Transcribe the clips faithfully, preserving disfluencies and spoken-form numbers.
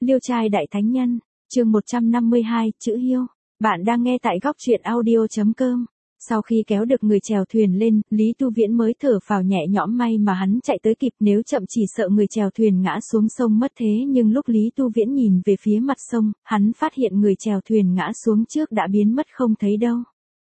Liêu trai đại thánh nhân, chương một trăm năm mươi hai, chữ hiêu. Bạn đang nghe tại góc truyện audio chấm com. Sau khi kéo được người chèo thuyền lên, Lý Tu Viễn mới thở phào nhẹ nhõm, may mà hắn chạy tới kịp, nếu chậm chỉ sợ người chèo thuyền ngã xuống sông mất. Thế nhưng lúc Lý Tu Viễn nhìn về phía mặt sông, hắn phát hiện người chèo thuyền ngã xuống trước đã biến mất không thấy đâu.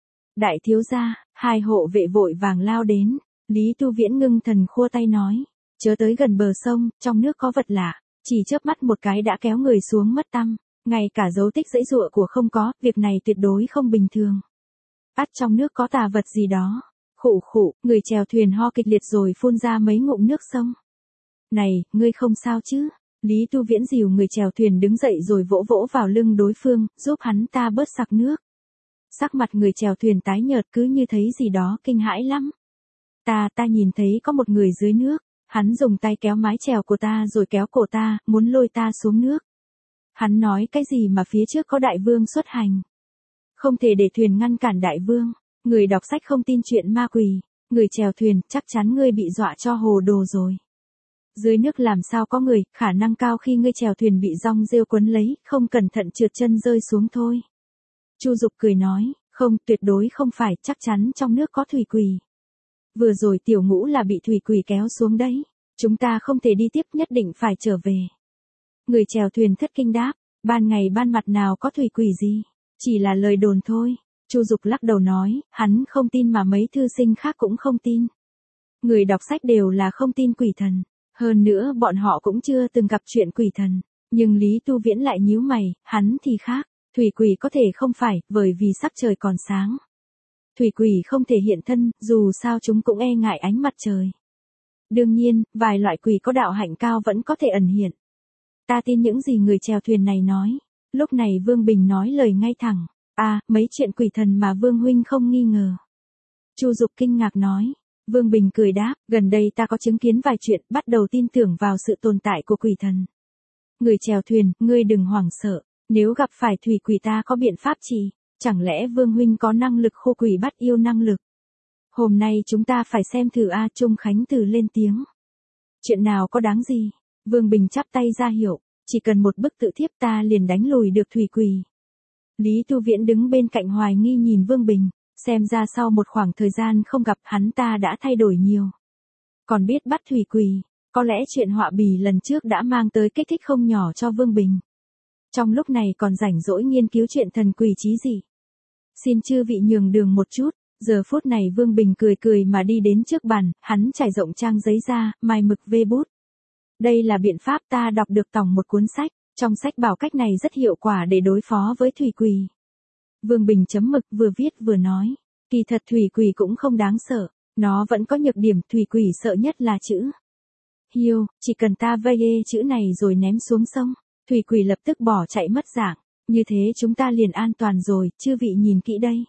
Đại thiếu gia, hai hộ vệ vội vàng lao đến. Lý Tu Viễn ngưng thần khua tay nói, chớ tới gần bờ sông, trong nước có vật lạ. Chỉ chớp mắt một cái đã kéo người xuống mất tăm, ngay cả dấu tích giãy giụa của không có, việc này tuyệt đối không bình thường. Ắt trong nước có tà vật gì đó. Khụ khụ, người chèo thuyền ho kịch liệt rồi phun ra mấy ngụm nước sông. Này, ngươi không sao chứ? Lý Tu Viễn dìu người chèo thuyền đứng dậy rồi vỗ vỗ vào lưng đối phương, giúp hắn ta bớt sặc nước. Sắc mặt người chèo thuyền tái nhợt, cứ như thấy gì đó kinh hãi lắm. Ta, ta nhìn thấy có một người dưới nước. Hắn dùng tay kéo mái chèo của ta rồi kéo cổ ta, muốn lôi ta xuống nước. Hắn nói cái gì mà phía trước có đại vương xuất hành. Không thể để thuyền ngăn cản đại vương. Người đọc sách không tin chuyện ma quỷ. Người chèo thuyền, chắc chắn ngươi bị dọa cho hồ đồ rồi. Dưới nước làm sao có người, khả năng cao khi ngươi chèo thuyền bị rong rêu quấn lấy, không cẩn thận trượt chân rơi xuống thôi. Chu Dục cười nói, không, tuyệt đối không phải, chắc chắn trong nước có thủy quỷ. Vừa rồi tiểu ngũ là bị thủy quỷ kéo xuống đấy. Chúng ta không thể đi tiếp, nhất định phải trở về. Người chèo thuyền thất kinh đáp, ban ngày ban mặt nào có thủy quỷ gì, chỉ là lời đồn thôi. Chu Dục lắc đầu nói, hắn không tin mà mấy thư sinh khác cũng không tin. Người đọc sách đều là không tin quỷ thần, hơn nữa bọn họ cũng chưa từng gặp chuyện quỷ thần. Nhưng Lý Tu Viễn lại nhíu mày, hắn thì khác, thủy quỷ có thể không phải, bởi vì sắc trời còn sáng. Thủy quỷ không thể hiện thân, dù sao chúng cũng e ngại ánh mặt trời. Đương nhiên, vài loại quỷ có đạo hạnh cao vẫn có thể ẩn hiện. Ta tin những gì người chèo thuyền này nói. Lúc này Vương Bình nói lời ngay thẳng. À, mấy chuyện quỷ thần mà Vương Huynh không nghi ngờ. Chu Dục kinh ngạc nói. Vương Bình cười đáp, gần đây ta có chứng kiến vài chuyện, bắt đầu tin tưởng vào sự tồn tại của quỷ thần. Người chèo thuyền, ngươi đừng hoảng sợ. Nếu gặp phải thủy quỷ ta có biện pháp trị. Chẳng lẽ Vương Huynh có năng lực khô quỷ bắt yêu năng lực? Hôm nay chúng ta phải xem thử. A Trung Khánh Từ lên tiếng. Chuyện nào có đáng gì? Vương Bình chắp tay ra hiệu, chỉ cần một bức tự thiếp ta liền đánh lùi được thủy quỷ. Lý Tu Viễn đứng bên cạnh hoài nghi nhìn Vương Bình, xem ra sau một khoảng thời gian không gặp hắn ta đã thay đổi nhiều. Còn biết bắt thủy quỷ, có lẽ chuyện họa bì lần trước đã mang tới kích thích không nhỏ cho Vương Bình. Trong lúc này còn rảnh rỗi nghiên cứu chuyện thần quỷ chí gì. Xin chư vị nhường đường một chút. Giờ phút này Vương Bình cười cười mà đi đến trước bàn, hắn trải rộng trang giấy ra, mài mực vê bút. Đây là biện pháp ta đọc được tòng một cuốn sách, trong sách bảo cách này rất hiệu quả để đối phó với thủy quỷ. Vương Bình chấm mực vừa viết vừa nói, kỳ thật thủy quỷ cũng không đáng sợ, nó vẫn có nhược điểm, thủy quỷ sợ nhất là chữ hiêu, chỉ cần ta vây chữ này rồi ném xuống sông, thủy quỷ lập tức bỏ chạy mất dạng, như thế chúng ta liền an toàn rồi, chư vị nhìn kỹ đây.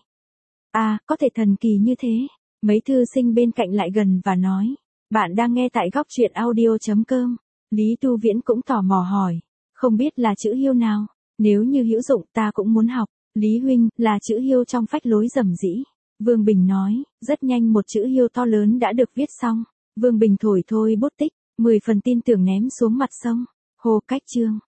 À, có thể thần kỳ như thế. Mấy thư sinh bên cạnh lại gần và nói, bạn đang nghe tại góc truyện audio chấm com. Lý Tu Viễn cũng tò mò hỏi, không biết là chữ hiêu nào, nếu như hữu dụng ta cũng muốn học. Lý Huynh, là chữ hiêu trong phách lối rầm rĩ. Vương Bình nói, rất nhanh một chữ hiêu to lớn đã được viết xong. Vương Bình thổi thôi bút tích, mười phần tin tưởng ném xuống mặt sông. Hô cách chương.